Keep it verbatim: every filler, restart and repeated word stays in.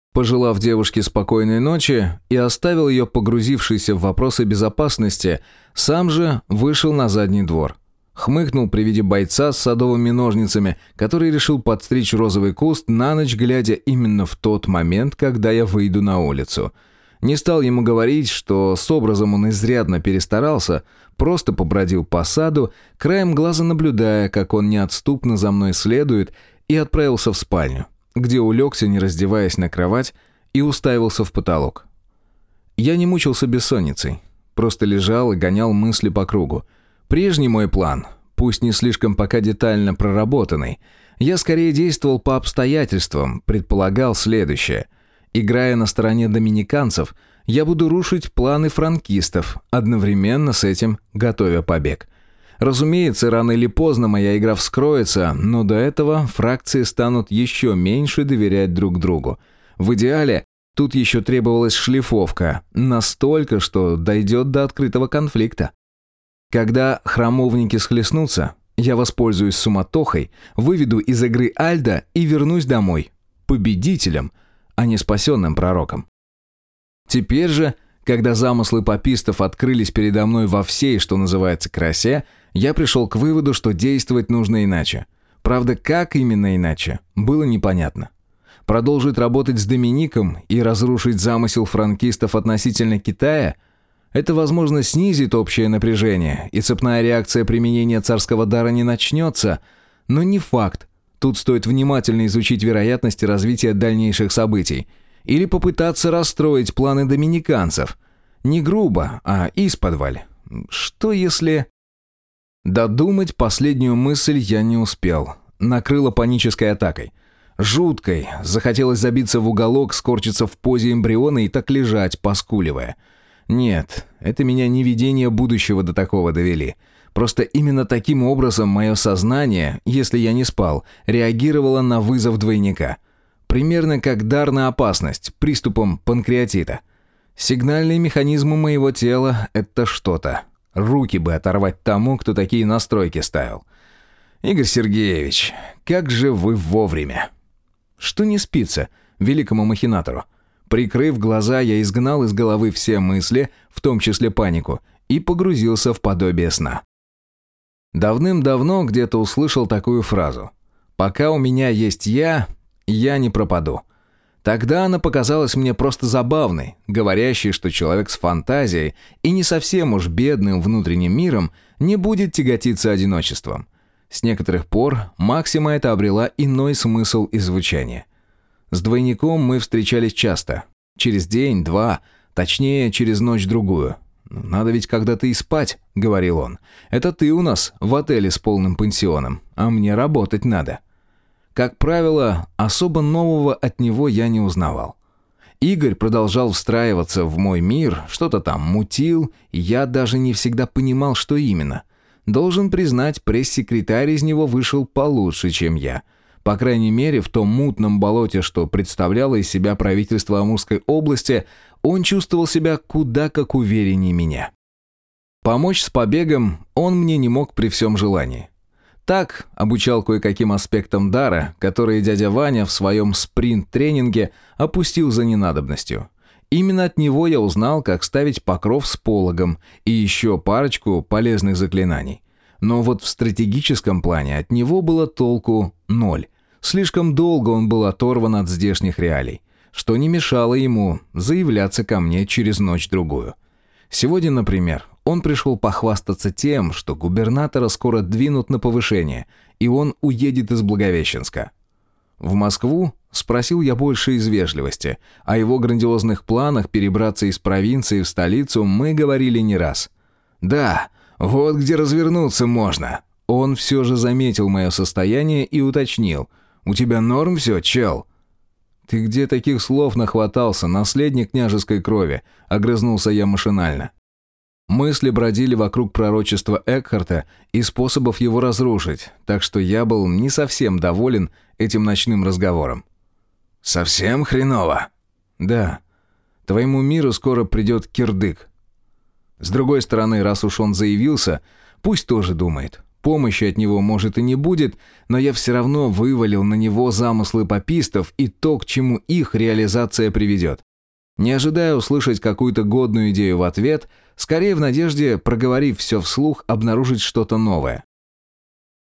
Пожелав девушке спокойной ночи и оставил ее погрузившейся в вопросы безопасности, сам же вышел на задний двор. Хмыкнул при виде бойца с садовыми ножницами, который решил подстричь розовый куст на ночь, глядя именно в тот момент, когда я выйду на улицу. Не стал ему говорить, что с образом он изрядно перестарался, просто побродил по саду, краем глаза наблюдая, как он неотступно за мной следует, и отправился в спальню, где улегся, не раздеваясь, на кровать и уставился в потолок. Я не мучился бессонницей, просто лежал и гонял мысли по кругу. Прежний мой план, пусть не слишком пока детально проработанный, я скорее действовал по обстоятельствам, предполагал следующее. Играя на стороне доминиканцев, я буду рушить планы франкистов, одновременно с этим готовя побег. Разумеется, рано или поздно моя игра вскроется, но до этого фракции станут еще меньше доверять друг другу. В идеале, тут еще требовалась шлифовка, настолько, что дойдет до открытого конфликта. Когда храмовники схлестнутся, я воспользуюсь суматохой, выведу из игры Альда и вернусь домой. Победителем, а не спасенным пророком. Теперь же, когда замыслы папистов открылись передо мной во всей, что называется, красе, я пришел к выводу, что действовать нужно иначе. Правда, как именно иначе, было непонятно. Продолжить работать с Домиником и разрушить замысел франкистов относительно Китая – это, возможно, снизит общее напряжение, и цепная реакция применения царского дара не начнется, но не факт. Тут стоит внимательно изучить вероятности развития дальнейших событий или попытаться расстроить планы доминиканцев. Не грубо, а исподволь. Что если... Додумать последнюю мысль я не успел. Накрыло панической атакой. Жуткой. Захотелось забиться в уголок, скорчиться в позе эмбриона и так лежать, поскуливая. Нет, это меня не видения будущего до такого довели. Просто именно таким образом мое сознание, если я не спал, реагировало на вызов двойника. Примерно как дар на опасность, приступом панкреатита. Сигнальные механизмы моего тела – это что-то. Руки бы оторвать тому, кто такие настройки ставил. Игорь Сергеевич, как же вы вовремя. Что не спится великому махинатору? Прикрыв глаза, я изгнал из головы все мысли, в том числе панику, и погрузился в подобие сна. Давным-давно где-то услышал такую фразу: «Пока у меня есть я, я не пропаду». Тогда она показалась мне просто забавной, говорящей, что человек с фантазией и не совсем уж бедным внутренним миром не будет тяготиться одиночеством. С некоторых пор максима эта обрела иной смысл и звучание. С двойником мы встречались часто. Через день, два, точнее, через ночь-другую. «Надо ведь когда-то и спать», — говорил он. «Это ты у нас в отеле с полным пансионом, а мне работать надо». Как правило, особо нового от него я не узнавал. Игорь продолжал встраиваться в мой мир, что-то там мутил, и я даже не всегда понимал, что именно. Должен признать, пресс-секретарь из него вышел получше, чем я. По крайней мере, в том мутном болоте, что представляло из себя правительство Амурской области, он чувствовал себя куда как увереннее меня. Помочь с побегом он мне не мог при всем желании. Так обучал кое-каким аспектам дара, которые дядя Ваня в своем спринт-тренинге опустил за ненадобностью. Именно от него я узнал, как ставить покров с пологом и еще парочку полезных заклинаний. Но вот в стратегическом плане от него было толку ноль. Слишком долго он был оторван от здешних реалий, что не мешало ему заявляться ко мне через ночь-другую. Сегодня, например, он пришел похвастаться тем, что губернатора скоро двинут на повышение, и он уедет из Благовещенска. В Москву спросил я больше из вежливости. О его грандиозных планах перебраться из провинции в столицу мы говорили не раз. «Да, вот где развернуться можно». Он все же заметил мое состояние и уточнил: «У тебя норм все, чел?» «Ты где таких слов нахватался, наследник княжеской крови?» — огрызнулся я машинально. Мысли бродили вокруг пророчества Экхарта и способов его разрушить, так что я был не совсем доволен этим ночным разговором. «Совсем хреново?» «Да. Твоему миру скоро придет кирдык. С другой стороны, раз уж он заявился, пусть тоже думает. Помощи от него, может, и не будет, но я все равно вывалил на него замыслы папистов и то, к чему их реализация приведет. Не ожидая услышать какую-то годную идею в ответ, скорее в надежде, проговорив все вслух, обнаружить что-то новое.